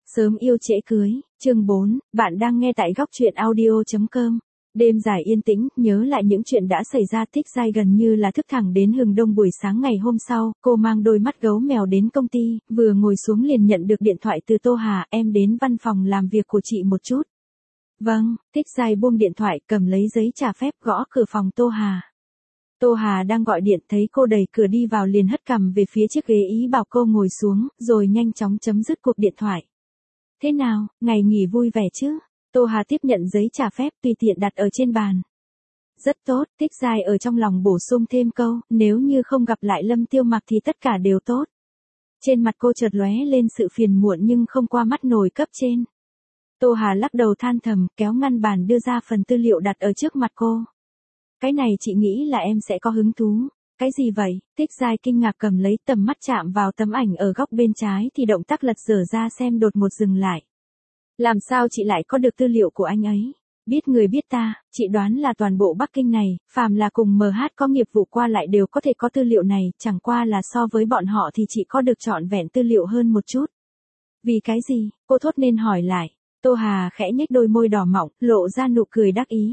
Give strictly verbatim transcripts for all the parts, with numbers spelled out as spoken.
Sớm yêu trễ cưới, chương bốn, bạn đang nghe tại góc truyện audio chấm com. Đêm dài yên tĩnh, nhớ lại những chuyện đã xảy ra. Thích Giai gần như là thức thẳng đến hừng đông buổi sáng ngày hôm sau, cô mang đôi mắt gấu mèo đến công ty, vừa ngồi xuống liền nhận được điện thoại từ Tô Hà, em đến văn phòng làm việc của chị một chút. Vâng, Thích Giai buông điện thoại, cầm lấy giấy trả phép gõ cửa phòng Tô Hà. Tô Hà đang gọi điện, thấy cô đẩy cửa đi vào liền hất cằm về phía chiếc ghế ý bảo cô ngồi xuống, rồi nhanh chóng chấm dứt cuộc điện thoại. Thế nào, ngày nghỉ vui vẻ chứ? Tô Hà tiếp nhận giấy trả phép tùy tiện đặt ở trên bàn. Rất tốt, Thích Giai ở trong lòng bổ sung thêm câu, nếu như không gặp lại Lâm Tiêu Mặc thì tất cả đều tốt. Trên mặt cô chợt lóe lên sự phiền muộn nhưng không qua mắt nổi cấp trên. Tô Hà lắc đầu than thầm, kéo ngăn bàn đưa ra phần tư liệu đặt ở trước mặt cô. Cái này chị nghĩ là em sẽ có hứng thú. Cái gì vậy? Thích Giai kinh ngạc cầm lấy, tầm mắt chạm vào tấm ảnh ở góc bên trái thì động tác lật dở ra xem đột ngột dừng lại. Làm sao chị lại có được tư liệu của anh ấy? Biết người biết ta, chị đoán là toàn bộ Bắc Kinh này, phàm là cùng em hát có nghiệp vụ qua lại đều có thể có tư liệu này, chẳng qua là so với bọn họ thì chị có được trọn vẹn tư liệu hơn một chút. Vì cái gì? Cô thốt nên hỏi lại. Tô Hà khẽ nhếch đôi môi đỏ mọng, lộ ra nụ cười đắc ý.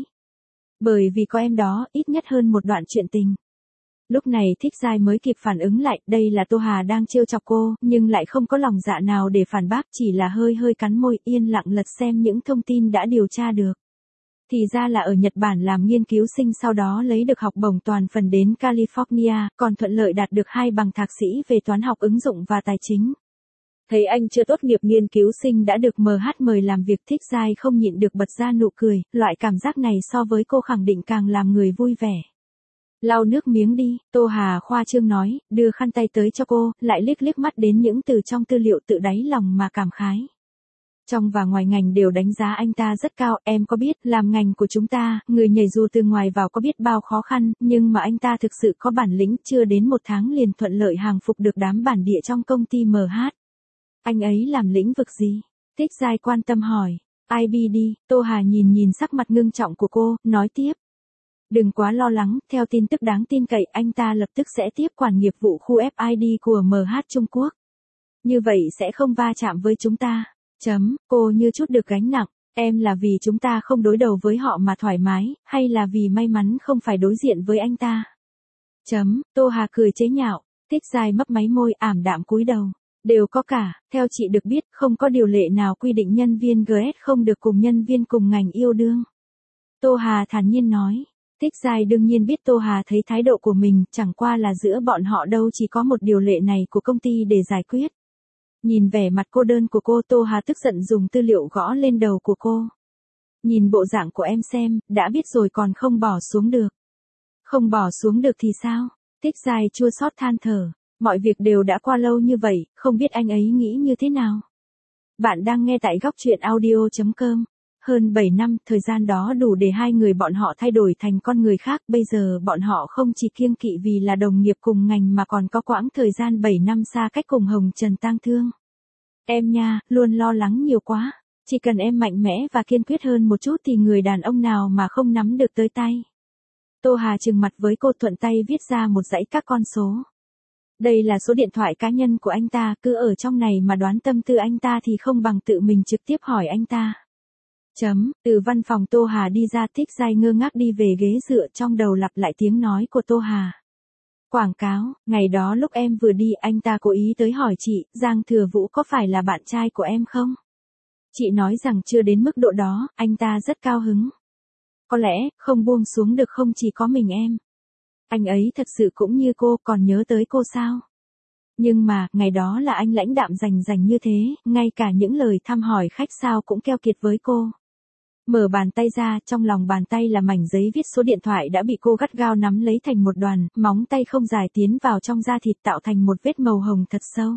Bởi vì có em đó, ít nhất hơn một đoạn chuyện tình. Lúc này Thích Giai mới kịp phản ứng lại, đây là Tô Hà đang trêu chọc cô, nhưng lại không có lòng dạ nào để phản bác, chỉ là hơi hơi cắn môi, yên lặng lật xem những thông tin đã điều tra được. Thì ra là ở Nhật Bản làm nghiên cứu sinh, sau đó lấy được học bổng toàn phần đến California, còn thuận lợi đạt được hai bằng thạc sĩ về toán học ứng dụng và tài chính. Thấy anh chưa tốt nghiệp nghiên cứu sinh đã được em hát mời làm việc, Thích Giai không nhịn được bật ra nụ cười, loại cảm giác này so với cô khẳng định càng làm người vui vẻ. Lau nước miếng đi, Tô Hà khoa trương nói, đưa khăn tay tới cho cô, lại liếc liếc mắt đến những từ trong tư liệu, tự đáy lòng mà cảm khái. Trong và ngoài ngành đều đánh giá anh ta rất cao, em có biết, làm ngành của chúng ta, người nhảy dù từ ngoài vào có biết bao khó khăn, nhưng mà anh ta thực sự có bản lĩnh, chưa đến một tháng liền thuận lợi hàng phục được đám bản địa trong công ty em hát. Anh ấy làm lĩnh vực gì? Thích Giai quan tâm hỏi. i bê đê, Tô Hà nhìn nhìn sắc mặt ngưng trọng của cô, nói tiếp. Đừng quá lo lắng, theo tin tức đáng tin cậy, anh ta lập tức sẽ tiếp quản nghiệp vụ khu ép i đê của em hát Trung Quốc. Như vậy sẽ không va chạm với chúng ta. Chấm, cô như chút được gánh nặng, em là vì chúng ta không đối đầu với họ mà thoải mái, hay là vì may mắn không phải đối diện với anh ta? Chấm, Tô Hà cười chế nhạo, Thích Giai mấp máy môi, ảm đạm cúi đầu. Đều có cả, theo chị được biết, không có điều lệ nào quy định nhân viên giê ét không được cùng nhân viên cùng ngành yêu đương. Tô Hà thản nhiên nói. Thích Giai đương nhiên biết Tô Hà thấy thái độ của mình, chẳng qua là giữa bọn họ đâu chỉ có một điều lệ này của công ty để giải quyết. Nhìn vẻ mặt cô đơn của cô, Tô Hà tức giận dùng tư liệu gõ lên đầu của cô. Nhìn bộ dạng của em xem, đã biết rồi còn không bỏ xuống được. Không bỏ xuống được thì sao? Thích Giai chua xót than thở. Mọi việc đều đã qua lâu như vậy, không biết anh ấy nghĩ như thế nào. Bạn đang nghe tại góc truyện audio chấm com. Hơn bảy năm, thời gian đó đủ để hai người bọn họ thay đổi thành con người khác, bây giờ bọn họ không chỉ kiêng kỵ vì là đồng nghiệp cùng ngành mà còn có quãng thời gian bảy năm xa cách cùng hồng trần tang thương. Em nha, luôn lo lắng nhiều quá, chỉ cần em mạnh mẽ và kiên quyết hơn một chút thì người đàn ông nào mà không nắm được tới tay. Tô Hà trừng mặt với cô, thuận tay viết ra một dãy các con số. Đây là số điện thoại cá nhân của anh ta, cứ ở trong này mà đoán tâm tư anh ta thì không bằng tự mình trực tiếp hỏi anh ta. Chấm, từ văn phòng Tô Hà đi ra, Thích Giai ngơ ngác đi về ghế dựa, trong đầu lặp lại tiếng nói của Tô Hà. Quảng cáo, ngày đó lúc em vừa đi anh ta cố ý tới hỏi chị, Giang Thừa Vũ có phải là bạn trai của em không? Chị nói rằng chưa đến mức độ đó, anh ta rất cao hứng. Có lẽ, không buông xuống được không chỉ có mình em. Anh ấy thật sự cũng như cô, còn nhớ tới cô sao? Nhưng mà, ngày đó là anh lãnh đạm rành rành như thế, ngay cả những lời thăm hỏi khách sao cũng keo kiệt với cô. Mở bàn tay ra, trong lòng bàn tay là mảnh giấy viết số điện thoại đã bị cô gắt gao nắm lấy thành một đoàn, móng tay không dài tiến vào trong da thịt tạo thành một vết màu hồng thật sâu.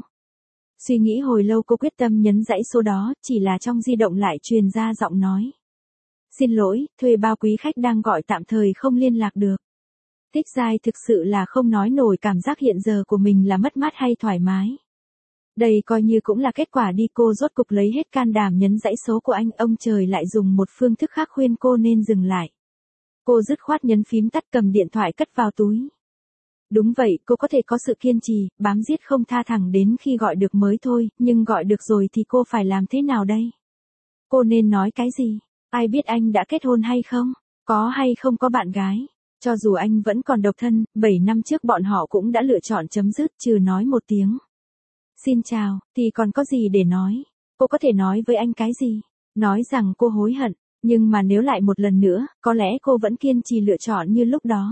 Suy nghĩ hồi lâu cô quyết tâm nhấn dãy số đó, chỉ là trong di động lại truyền ra giọng nói. Xin lỗi, thuê bao quý khách đang gọi tạm thời không liên lạc được. Thích Giai thực sự là không nói nổi cảm giác hiện giờ của mình là mất mát hay thoải mái. Đây coi như cũng là kết quả đi, cô rốt cục lấy hết can đảm nhấn dãy số của anh, ông trời lại dùng một phương thức khác khuyên cô nên dừng lại. Cô dứt khoát nhấn phím tắt, cầm điện thoại cất vào túi. Đúng vậy, cô có thể có sự kiên trì, bám giết không tha thẳng đến khi gọi được mới thôi, nhưng gọi được rồi thì cô phải làm thế nào đây? Cô nên nói cái gì? Ai biết anh đã kết hôn hay không? Có hay không có bạn gái? Cho dù anh vẫn còn độc thân, bảy năm trước bọn họ cũng đã lựa chọn chấm dứt trừ nói một tiếng. Xin chào, thì còn có gì để nói? Cô có thể nói với anh cái gì? Nói rằng cô hối hận, nhưng mà nếu lại một lần nữa, có lẽ cô vẫn kiên trì lựa chọn như lúc đó.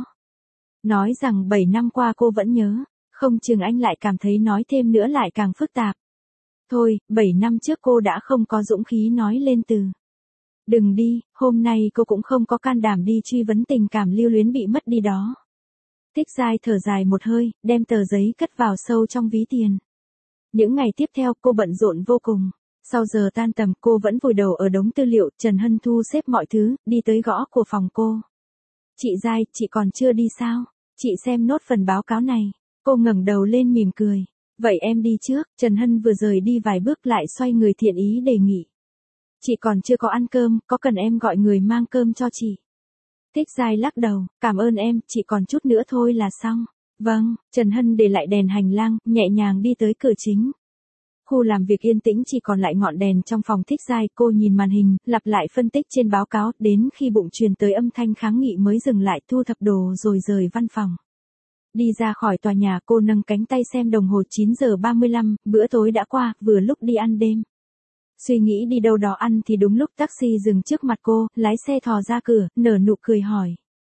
Nói rằng bảy năm qua cô vẫn nhớ, không chừng anh lại cảm thấy nói thêm nữa lại càng phức tạp. Thôi, bảy năm trước cô đã không có dũng khí nói lên từ. Đừng đi, hôm nay cô cũng không có can đảm đi truy vấn tình cảm lưu luyến bị mất đi đó. Thích Giai thở dài một hơi, đem tờ giấy cất vào sâu trong ví tiền. Những ngày tiếp theo cô bận rộn vô cùng. Sau giờ tan tầm cô vẫn vùi đầu ở đống tư liệu, Trần Hân thu xếp mọi thứ, đi tới gõ của phòng cô. Chị Giai, chị còn chưa đi sao? Chị xem nốt phần báo cáo này. Cô ngẩng đầu lên mỉm cười. Vậy em đi trước, Trần Hân vừa rời đi vài bước lại xoay người thiện ý đề nghị. Chị còn chưa có ăn cơm, có cần em gọi người mang cơm cho chị? Thích Giai lắc đầu, cảm ơn em, chị còn chút nữa thôi là xong. Vâng, Trần Hân để lại đèn hành lang, nhẹ nhàng đi tới cửa chính. Khu làm việc yên tĩnh chỉ còn lại ngọn đèn trong phòng Thích Giai, cô nhìn màn hình, lặp lại phân tích trên báo cáo, đến khi bụng truyền tới âm thanh kháng nghị mới dừng lại thu thập đồ rồi rời văn phòng. Đi ra khỏi tòa nhà cô nâng cánh tay xem đồng hồ chín giờ ba mươi lăm, bữa tối đã qua, vừa lúc đi ăn đêm. Suy nghĩ đi đâu đó ăn thì đúng lúc taxi dừng trước mặt cô, lái xe thò ra cửa, nở nụ cười hỏi.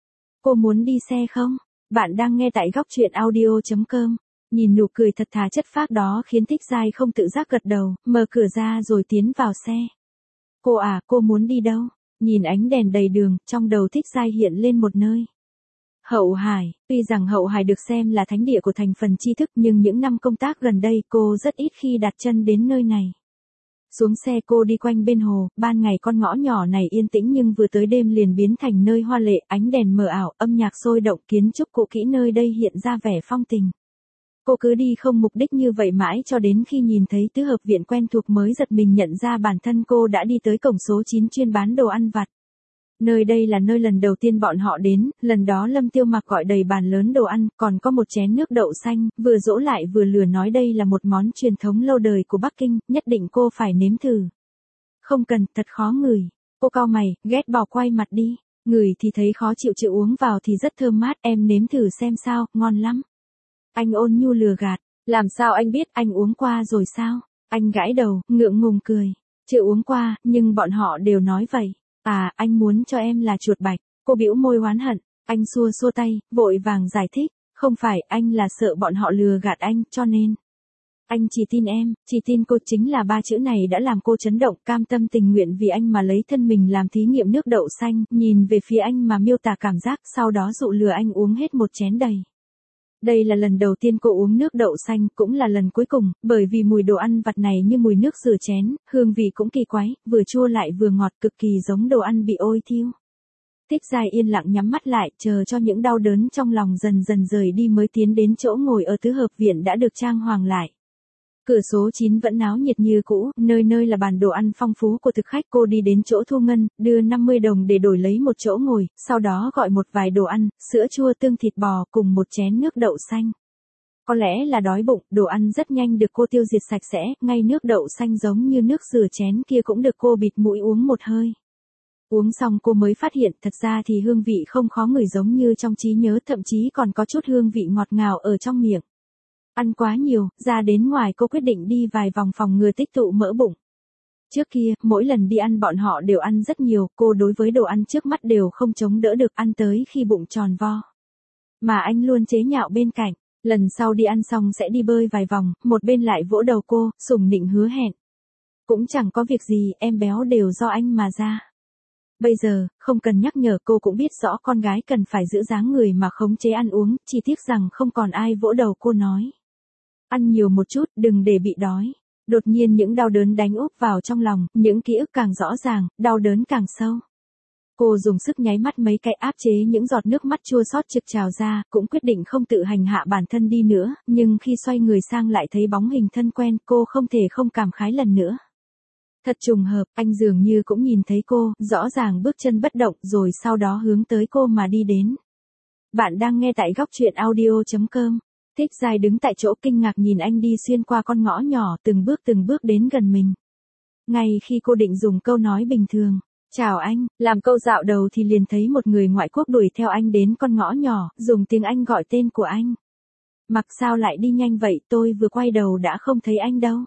Cô muốn đi xe không? Bạn đang nghe tại góc truyện audio chấm com. Nhìn nụ cười thật thà chất phác đó khiến Thích Giai không tự giác gật đầu, mở cửa ra rồi tiến vào xe. Cô à, cô muốn đi đâu? Nhìn ánh đèn đầy đường, trong đầu Thích Giai hiện lên một nơi. Hậu Hải, tuy rằng Hậu Hải được xem là thánh địa của thành phần tri thức nhưng những năm công tác gần đây cô rất ít khi đặt chân đến nơi này. Xuống xe cô đi quanh bên hồ, ban ngày con ngõ nhỏ này yên tĩnh nhưng vừa tới đêm liền biến thành nơi hoa lệ, ánh đèn mờ ảo, âm nhạc sôi động, kiến trúc cũ kỹ nơi đây hiện ra vẻ phong tình. Cô cứ đi không mục đích như vậy mãi cho đến khi nhìn thấy tứ hợp viện quen thuộc mới giật mình nhận ra bản thân cô đã đi tới cổng số chín chuyên bán đồ ăn vặt. Nơi đây là nơi lần đầu tiên bọn họ đến, lần đó Lâm Tiêu Mặc gọi đầy bàn lớn đồ ăn, còn có một chén nước đậu xanh, vừa dỗ lại vừa lừa nói đây là một món truyền thống lâu đời của Bắc Kinh, nhất định cô phải nếm thử. Không cần, thật khó ngửi. Cô cau mày, ghét bỏ quay mặt đi. Ngửi thì thấy khó chịu, chịu uống vào thì rất thơm mát, em nếm thử xem sao, ngon lắm. Anh ôn nhu lừa gạt, làm sao anh biết, anh uống qua rồi sao? Anh gãi đầu, ngượng ngùng cười. Chưa uống qua, nhưng bọn họ đều nói vậy. À, anh muốn cho em là chuột bạch. Cô bĩu môi oán hận. Anh xua xua tay, vội vàng giải thích. Không phải, anh là sợ bọn họ lừa gạt anh, cho nên. Anh chỉ tin em, chỉ tin cô, chính là ba chữ này đã làm cô chấn động, cam tâm tình nguyện vì anh mà lấy thân mình làm thí nghiệm nước đậu xanh, nhìn về phía anh mà miêu tả cảm giác, sau đó dụ lừa anh uống hết một chén đầy. Đây là lần đầu tiên cô uống nước đậu xanh, cũng là lần cuối cùng, bởi vì mùi đồ ăn vặt này như mùi nước rửa chén, hương vị cũng kỳ quái, vừa chua lại vừa ngọt, cực kỳ giống đồ ăn bị ôi thiêu. Thích Giai yên lặng nhắm mắt lại, chờ cho những đau đớn trong lòng dần dần rời đi mới tiến đến chỗ ngồi ở tứ hợp viện đã được trang hoàng lại. Cửa số chín vẫn náo nhiệt như cũ, nơi nơi là bàn đồ ăn phong phú của thực khách. Cô đi đến chỗ thu ngân, đưa năm mươi đồng để đổi lấy một chỗ ngồi, sau đó gọi một vài đồ ăn, sữa chua tương thịt bò cùng một chén nước đậu xanh. Có lẽ là đói bụng, đồ ăn rất nhanh được cô tiêu diệt sạch sẽ, ngay nước đậu xanh giống như nước rửa chén kia cũng được cô bịt mũi uống một hơi. Uống xong cô mới phát hiện thật ra thì hương vị không khó ngửi giống như trong trí nhớ, thậm chí còn có chút hương vị ngọt ngào ở trong miệng. Ăn quá nhiều, ra đến ngoài cô quyết định đi vài vòng phòng ngừa tích tụ mỡ bụng. Trước kia, mỗi lần đi ăn bọn họ đều ăn rất nhiều, cô đối với đồ ăn trước mắt đều không chống đỡ được, ăn tới khi bụng tròn vo. Mà anh luôn chế nhạo bên cạnh, lần sau đi ăn xong sẽ đi bơi vài vòng, một bên lại vỗ đầu cô, sủng nịnh hứa hẹn. Cũng chẳng có việc gì, em béo đều do anh mà ra. Bây giờ, không cần nhắc nhở cô cũng biết rõ con gái cần phải giữ dáng người mà khống chế ăn uống, chỉ tiếc rằng không còn ai vỗ đầu cô nói. Ăn nhiều một chút, đừng để bị đói. Đột nhiên những đau đớn đánh úp vào trong lòng, những ký ức càng rõ ràng, đau đớn càng sâu. Cô dùng sức nháy mắt mấy cái áp chế những giọt nước mắt chua xót trực trào ra, cũng quyết định không tự hành hạ bản thân đi nữa, nhưng khi xoay người sang lại thấy bóng hình thân quen, cô không thể không cảm khái lần nữa. Thật trùng hợp, anh dường như cũng nhìn thấy cô, rõ ràng bước chân bất động rồi sau đó hướng tới cô mà đi đến. Bạn đang nghe tại góc truyện audio chấm com. Thích Giai đứng tại chỗ kinh ngạc nhìn anh đi xuyên qua con ngõ nhỏ từng bước từng bước đến gần mình. Ngay khi cô định dùng câu nói bình thường, chào anh, làm câu dạo đầu thì liền thấy một người ngoại quốc đuổi theo anh đến con ngõ nhỏ, dùng tiếng Anh gọi tên của anh. Mặc sao lại đi nhanh vậy, tôi vừa quay đầu đã không thấy anh đâu.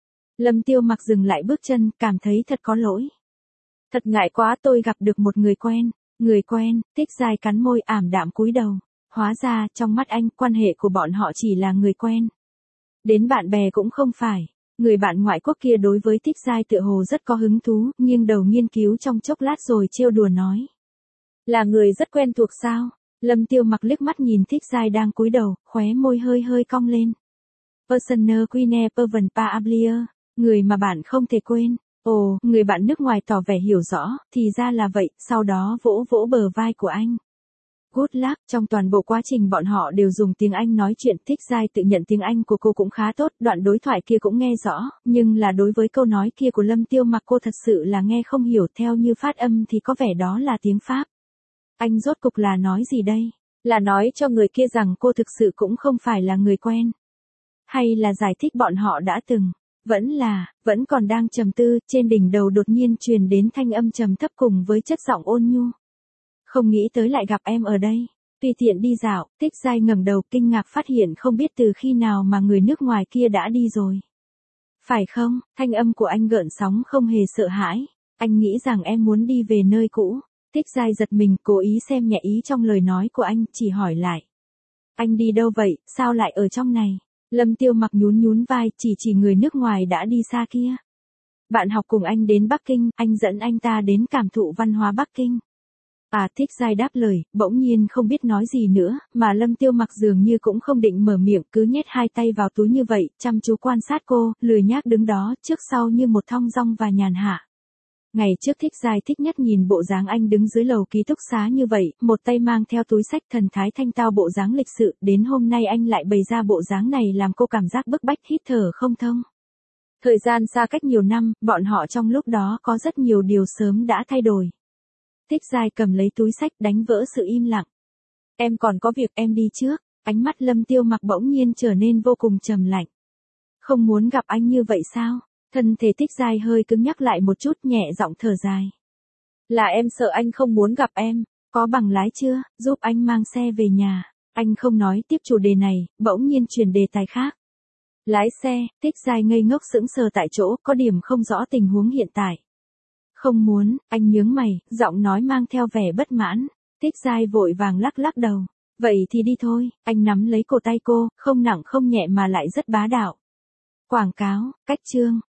Lâm Tiêu Mặc dừng lại bước chân, cảm thấy thật có lỗi. Thật ngại quá, tôi gặp được một người quen. Người quen, Thích Giai cắn môi ảm đạm cúi đầu. Hóa ra, trong mắt anh, quan hệ của bọn họ chỉ là người quen. Đến bạn bè cũng không phải. Người bạn ngoại quốc kia đối với Thích Giai tựa hồ rất có hứng thú, nghiêng đầu nghiên cứu trong chốc lát rồi trêu đùa nói. Là người rất quen thuộc sao? Lâm Tiêu Mặc liếc mắt nhìn Thích Giai đang cúi đầu, khóe môi hơi hơi cong lên. Personer qui ne peut pas oublier, người mà bạn không thể quên. Ồ, người bạn nước ngoài tỏ vẻ hiểu rõ, thì ra là vậy, sau đó vỗ vỗ bờ vai của anh. Good luck, trong toàn bộ quá trình bọn họ đều dùng tiếng Anh nói chuyện. Thích Giai tự nhận tiếng Anh của cô cũng khá tốt, đoạn đối thoại kia cũng nghe rõ, nhưng là đối với câu nói kia của Lâm Tiêu Mặc cô thật sự là nghe không hiểu, theo như phát âm thì có vẻ đó là tiếng Pháp. Anh rốt cục là nói gì đây? Là nói cho người kia rằng cô thực sự cũng không phải là người quen? Hay là giải thích bọn họ đã từng? Vẫn là, vẫn còn đang trầm tư, trên đỉnh đầu đột nhiên truyền đến thanh âm trầm thấp cùng với chất giọng ôn nhu. Không nghĩ tới lại gặp em ở đây. Tùy tiện đi dạo, Thích Giai ngẩng đầu kinh ngạc phát hiện không biết từ khi nào mà người nước ngoài kia đã đi rồi. Phải không? Thanh âm của anh gợn sóng không hề sợ hãi. Anh nghĩ rằng em muốn đi về nơi cũ. Thích Giai giật mình, cố ý xem nhẹ ý trong lời nói của anh, chỉ hỏi lại. Anh đi đâu vậy, sao lại ở trong này? Lâm Tiêu Mặc nhún nhún vai, chỉ chỉ người nước ngoài đã đi xa kia. Bạn học cùng anh đến Bắc Kinh, anh dẫn anh ta đến cảm thụ văn hóa Bắc Kinh. À, Thích Giai đáp lời, bỗng nhiên không biết nói gì nữa, mà Lâm Tiêu Mặc dường như cũng không định mở miệng, cứ nhét hai tay vào túi như vậy, chăm chú quan sát cô, lười nhác đứng đó, trước sau như một thong dong và nhàn hạ. Ngày trước Thích Giai thích nhất nhìn bộ dáng anh đứng dưới lầu ký túc xá như vậy, một tay mang theo túi sách, thần thái thanh tao, bộ dáng lịch sự, đến hôm nay anh lại bày ra bộ dáng này làm cô cảm giác bức bách, hít thở không thông. Thời gian xa cách nhiều năm, bọn họ trong lúc đó có rất nhiều điều sớm đã thay đổi. Thích Giai cầm lấy túi sách, đánh vỡ sự im lặng. Em còn có việc, em đi trước. Ánh mắt Lâm Tiêu Mặc bỗng nhiên trở nên vô cùng trầm lạnh. Không muốn gặp anh như vậy sao? Thân thể Thích Giai hơi cứng nhắc lại một chút, nhẹ giọng thở dài. Là em sợ anh không muốn gặp em. Có bằng lái chưa, giúp anh mang xe về nhà. Anh không nói tiếp chủ đề này, bỗng nhiên chuyển đề tài khác. Lái xe, Thích Giai ngây ngốc sững sờ tại chỗ, có điểm không rõ tình huống hiện tại. Không muốn, anh nhướng mày, giọng nói mang theo vẻ bất mãn. Thích Giai vội vàng lắc lắc đầu. Vậy thì đi thôi, anh nắm lấy cổ tay cô, không nặng không nhẹ mà lại rất bá đạo. Quảng cáo, cách chương.